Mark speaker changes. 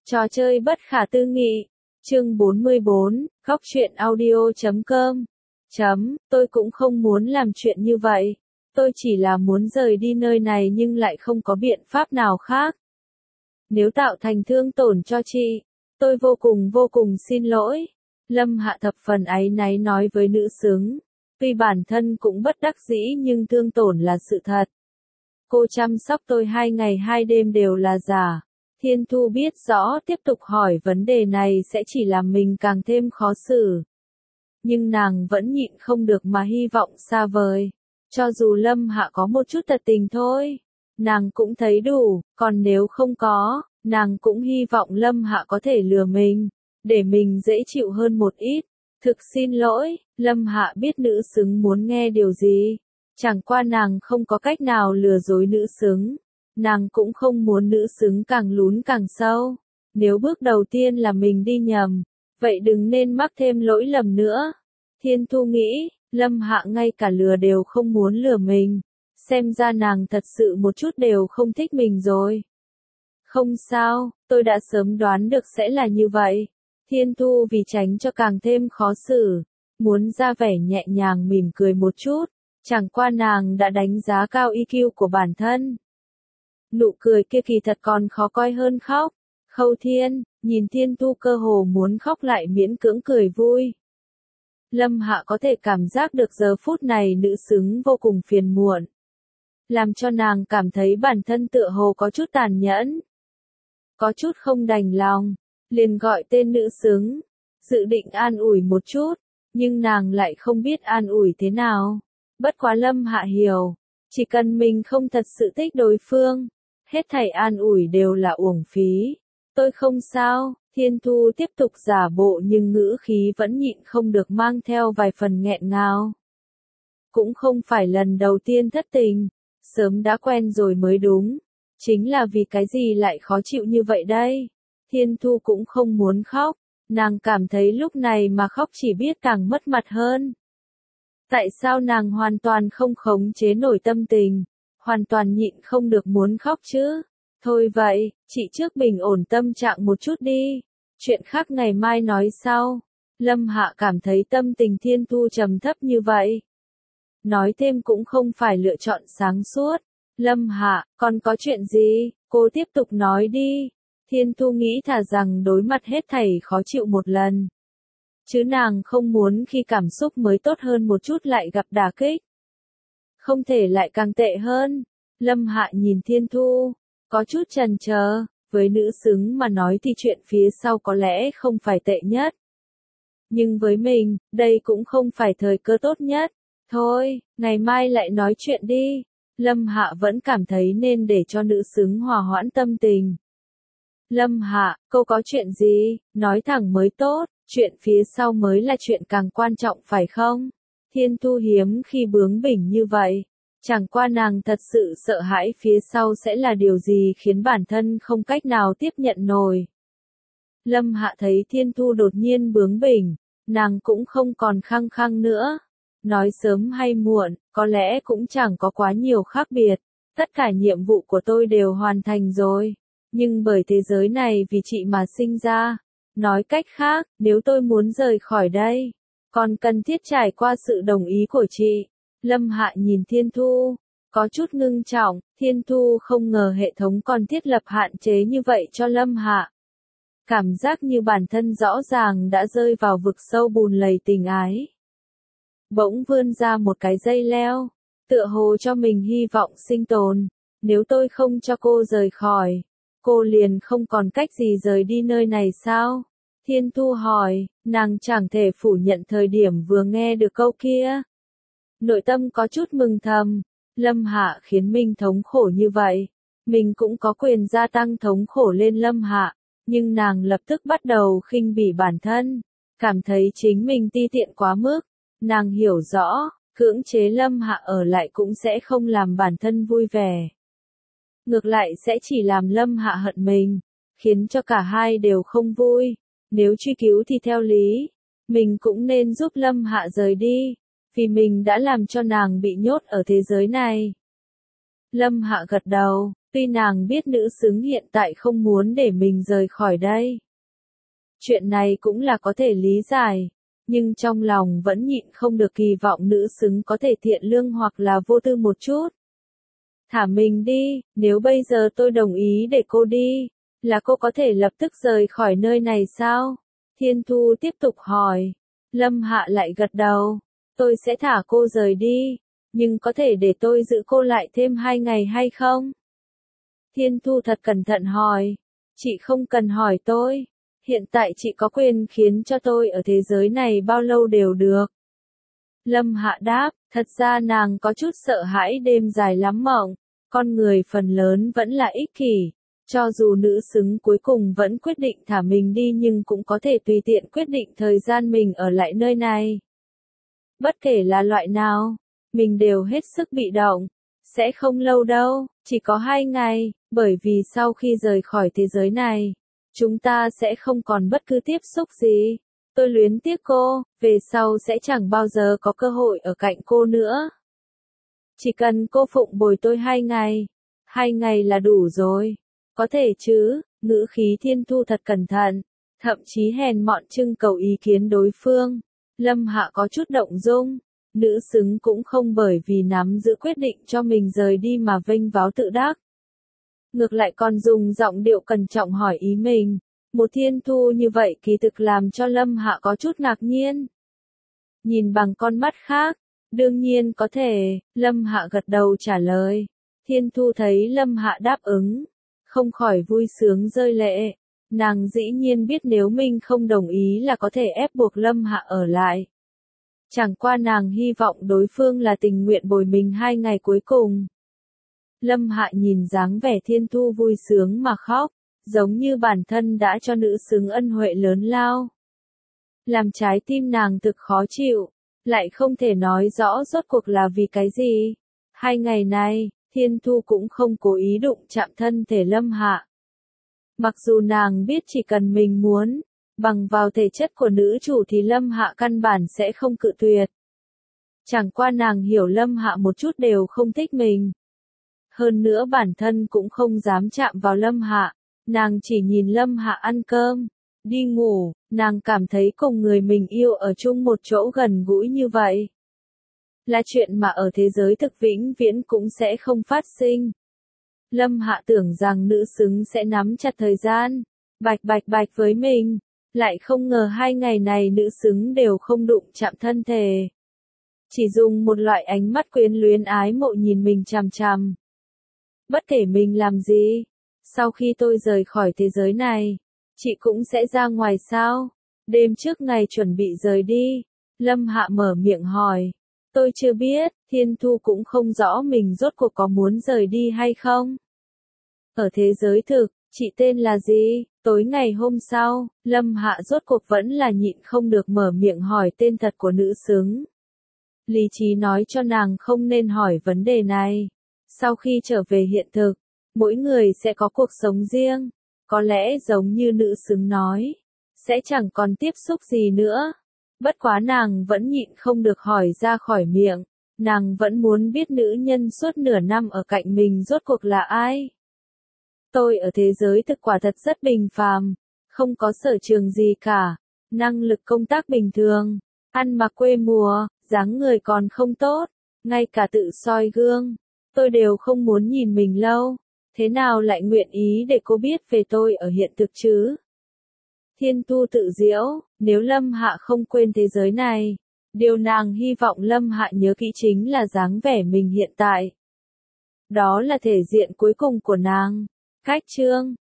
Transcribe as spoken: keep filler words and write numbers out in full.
Speaker 1: Trò chơi bất khả tư nghị. Chương bốn mươi bốn, góc truyện audio chấm com. Chấm, tôi cũng không muốn làm chuyện như vậy. Tôi chỉ là muốn rời đi nơi này nhưng lại không có biện pháp nào khác. Nếu tạo thành thương tổn cho chị, tôi vô cùng vô cùng xin lỗi. Lâm Hạ thập phần áy náy nói với nữ xứng. Tuy bản thân cũng bất đắc dĩ nhưng thương tổn là sự thật. Cô chăm sóc tôi hai ngày hai đêm đều là giả. Thiên Thu biết rõ tiếp tục hỏi vấn đề này sẽ chỉ làm mình càng thêm khó xử. Nhưng nàng vẫn nhịn không được mà hy vọng xa vời. Cho dù Lâm Hạ có một chút thật tình thôi, nàng cũng thấy đủ, còn nếu không có, nàng cũng hy vọng Lâm Hạ có thể lừa mình, để mình dễ chịu hơn một ít. Thực xin lỗi, Lâm Hạ biết nữ xứng muốn nghe điều gì. Chẳng qua nàng không có cách nào lừa dối nữ xứng. Nàng cũng không muốn nữ xứng càng lún càng sâu. Nếu bước đầu tiên là mình đi nhầm, vậy đừng nên mắc thêm lỗi lầm nữa. Thiên Thu nghĩ, Lâm Hạ ngay cả lừa đều không muốn lừa mình. Xem ra nàng thật sự một chút đều không thích mình rồi. Không sao, tôi đã sớm đoán được sẽ là như vậy. Thiên Thu vì tránh cho càng thêm khó xử, muốn ra vẻ nhẹ nhàng mỉm cười một chút. Chẳng qua nàng đã đánh giá cao i kiu của bản thân. Nụ cười kia kỳ thật còn khó coi hơn khóc. Khâu Thiên, nhìn Thiên Thu cơ hồ muốn khóc lại miễn cưỡng cười vui. Lâm Hạ có thể cảm giác được giờ phút này nữ xứng vô cùng phiền muộn. Làm cho nàng cảm thấy bản thân tựa hồ có chút tàn nhẫn. Có chút không đành lòng, liền gọi tên nữ xứng, dự định an ủi một chút, nhưng nàng lại không biết an ủi thế nào. Bất quá Lâm Hạ hiểu, chỉ cần mình không thật sự thích đối phương, hết thảy an ủi đều là uổng phí. Tôi không sao, Thiên Thu tiếp tục giả bộ nhưng ngữ khí vẫn nhịn không được mang theo vài phần nghẹn ngào. Cũng không phải lần đầu tiên thất tình, sớm đã quen rồi mới đúng. Chính là vì cái gì lại khó chịu như vậy đây? Thiên Thu cũng không muốn khóc, nàng cảm thấy lúc này mà khóc chỉ biết càng mất mặt hơn. Tại sao nàng hoàn toàn không khống chế nổi tâm tình, hoàn toàn nhịn không được muốn khóc chứ? Thôi vậy, chị trước bình ổn tâm trạng một chút đi, chuyện khác ngày mai nói sau. Lâm Hạ cảm thấy tâm tình Thiên Thu trầm thấp như vậy. Nói thêm cũng không phải lựa chọn sáng suốt. Lâm Hạ, còn có chuyện gì? Cô tiếp tục nói đi. Thiên Thu nghĩ thà rằng đối mặt hết thảy khó chịu một lần. Chứ nàng không muốn khi cảm xúc mới tốt hơn một chút lại gặp đả kích. Không thể lại càng tệ hơn. Lâm Hạ nhìn Thiên Thu, có chút chần chờ, với nữ xứng mà nói thì chuyện phía sau có lẽ không phải tệ nhất. Nhưng với mình, đây cũng không phải thời cơ tốt nhất. Thôi, ngày mai lại nói chuyện đi. Lâm Hạ vẫn cảm thấy nên để cho nữ xứng hòa hoãn tâm tình. Lâm Hạ, cô có chuyện gì, nói thẳng mới tốt, chuyện phía sau mới là chuyện càng quan trọng phải không? Thiên Thu hiếm khi bướng bỉnh như vậy. Chẳng qua nàng thật sự sợ hãi phía sau sẽ là điều gì khiến bản thân không cách nào tiếp nhận nổi. Lâm Hạ thấy Thiên Thu đột nhiên bướng bỉnh, nàng cũng không còn khăng khăng nữa. Nói sớm hay muộn, có lẽ cũng chẳng có quá nhiều khác biệt. Tất cả nhiệm vụ của tôi đều hoàn thành rồi. Nhưng bởi thế giới này vì chị mà sinh ra. Nói cách khác, nếu tôi muốn rời khỏi đây, còn cần thiết trải qua sự đồng ý của chị. Lâm Hạ nhìn Thiên Thu, có chút ngưng trọng. Thiên Thu không ngờ hệ thống còn thiết lập hạn chế như vậy cho Lâm Hạ. Cảm giác như bản thân rõ ràng đã rơi vào vực sâu bùn lầy tình ái. Bỗng vươn ra một cái dây leo, tựa hồ cho mình hy vọng sinh tồn. Nếu tôi không cho cô rời khỏi, cô liền không còn cách gì rời đi nơi này sao? Thiên Thu hỏi, nàng chẳng thể phủ nhận thời điểm vừa nghe được câu kia. Nội tâm có chút mừng thầm, Lâm Hạ khiến mình thống khổ như vậy. Mình cũng có quyền gia tăng thống khổ lên Lâm Hạ, nhưng nàng lập tức bắt đầu khinh bỉ bản thân, cảm thấy chính mình ti tiện quá mức. Nàng hiểu rõ, cưỡng chế Lâm Hạ ở lại cũng sẽ không làm bản thân vui vẻ. Ngược lại sẽ chỉ làm Lâm Hạ hận mình, khiến cho cả hai đều không vui. Nếu truy cứu thì theo lý, mình cũng nên giúp Lâm Hạ rời đi, vì mình đã làm cho nàng bị nhốt ở thế giới này. Lâm Hạ gật đầu, Tuy nàng biết nữ xứng hiện tại không muốn để mình rời khỏi đây. Chuyện này cũng là có thể lý giải, nhưng trong lòng vẫn nhịn không được kỳ vọng nữ xứng có thể thiện lương hoặc là vô tư một chút. Thả mình đi, nếu bây giờ tôi đồng ý để cô đi, là cô có thể lập tức rời khỏi nơi này sao? Thiên Thu tiếp tục hỏi. Lâm Hạ lại gật đầu. Tôi sẽ thả cô rời đi, nhưng có thể để tôi giữ cô lại thêm hai ngày hay không? Thiên Thu thật cẩn thận hỏi. Chị không cần hỏi tôi. Hiện tại chị có quyền khiến cho tôi ở thế giới này bao lâu đều được. Lâm Hạ đáp, thật ra nàng có chút sợ hãi đêm dài lắm mộng. Con người phần lớn vẫn là ích kỷ. Cho dù nữ xứng cuối cùng vẫn quyết định thả mình đi nhưng cũng có thể tùy tiện quyết định thời gian mình ở lại nơi này. Bất kể là loại nào, mình đều hết sức bị động. Sẽ không lâu đâu, chỉ có hai ngày, bởi vì sau khi rời khỏi thế giới này, chúng ta sẽ không còn bất cứ tiếp xúc gì. Tôi luyến tiếc cô, về sau sẽ chẳng bao giờ có cơ hội ở cạnh cô nữa. Chỉ cần cô phụng bồi tôi hai ngày, hai ngày là đủ rồi. Có thể chứ, ngữ khí Thiên Thu thật cẩn thận, thậm chí hèn mọn trưng cầu ý kiến đối phương. Lâm Hạ có chút động dung, nữ xứng cũng không bởi vì nắm giữ quyết định cho mình rời đi mà vênh váo tự đắc. Ngược lại còn dùng giọng điệu cẩn trọng hỏi ý mình. Một Thiên Thu như vậy kỳ thực làm cho Lâm Hạ có chút ngạc nhiên. Nhìn bằng con mắt khác, đương nhiên có thể, Lâm Hạ gật đầu trả lời. Thiên Thu thấy Lâm Hạ đáp ứng, không khỏi vui sướng rơi lệ. Nàng dĩ nhiên biết nếu mình không đồng ý là có thể ép buộc Lâm Hạ ở lại. Chẳng qua nàng hy vọng đối phương là tình nguyện bồi mình hai ngày cuối cùng. Lâm Hạ nhìn dáng vẻ Thiên Thu vui sướng mà khóc, giống như bản thân đã cho nữ xứng ân huệ lớn lao. Làm trái tim nàng thực khó chịu, lại không thể nói rõ rốt cuộc là vì cái gì. Hai ngày này, Thiên Thu cũng không cố ý đụng chạm thân thể Lâm Hạ. Mặc dù nàng biết chỉ cần mình muốn, bằng vào thể chất của nữ chủ thì Lâm Hạ căn bản sẽ không cự tuyệt. Chẳng qua nàng hiểu Lâm Hạ một chút đều không thích mình. Hơn nữa bản thân cũng không dám chạm vào Lâm Hạ, nàng chỉ nhìn Lâm Hạ ăn cơm, đi ngủ, nàng cảm thấy cùng người mình yêu ở chung một chỗ gần gũi như vậy. Là chuyện mà ở thế giới thực vĩnh viễn cũng sẽ không phát sinh. Lâm Hạ tưởng rằng nữ xứng sẽ nắm chặt thời gian, bạch bạch bạch với mình, lại không ngờ hai ngày này nữ xứng đều không đụng chạm thân thể. Chỉ dùng một loại ánh mắt quyến luyến ái mộ nhìn mình chằm chằm. Bất kể mình làm gì, sau khi tôi rời khỏi thế giới này, chị cũng sẽ ra ngoài sao? Đêm trước ngày chuẩn bị rời đi, Lâm Hạ mở miệng hỏi. Tôi chưa biết, Thiên Thu cũng không rõ mình rốt cuộc có muốn rời đi hay không. Ở thế giới thực, chị tên là gì? Tối ngày hôm sau, Lâm Hạ rốt cuộc vẫn là nhịn không được mở miệng hỏi tên thật của nữ xứng. Lý trí nói cho nàng không nên hỏi vấn đề này. Sau khi trở về hiện thực, mỗi người sẽ có cuộc sống riêng. Có lẽ giống như nữ xứng nói, sẽ chẳng còn tiếp xúc gì nữa. Bất quá nàng vẫn nhịn không được hỏi ra khỏi miệng. Nàng vẫn muốn biết nữ nhân suốt nửa năm ở cạnh mình rốt cuộc là ai. Tôi ở thế giới thực quả thật rất bình phàm, không có sở trường gì cả, năng lực công tác bình thường, ăn mặc quê mùa, dáng người còn không tốt, ngay cả tự soi gương, tôi đều không muốn nhìn mình lâu, thế nào lại nguyện ý để cô biết về tôi ở hiện thực chứ? Thiên Thu tự giễu, nếu Lâm Hạ không quên thế giới này, điều nàng hy vọng Lâm Hạ nhớ kỹ chính là dáng vẻ mình hiện tại. Đó là thể diện cuối cùng của nàng. Cách chương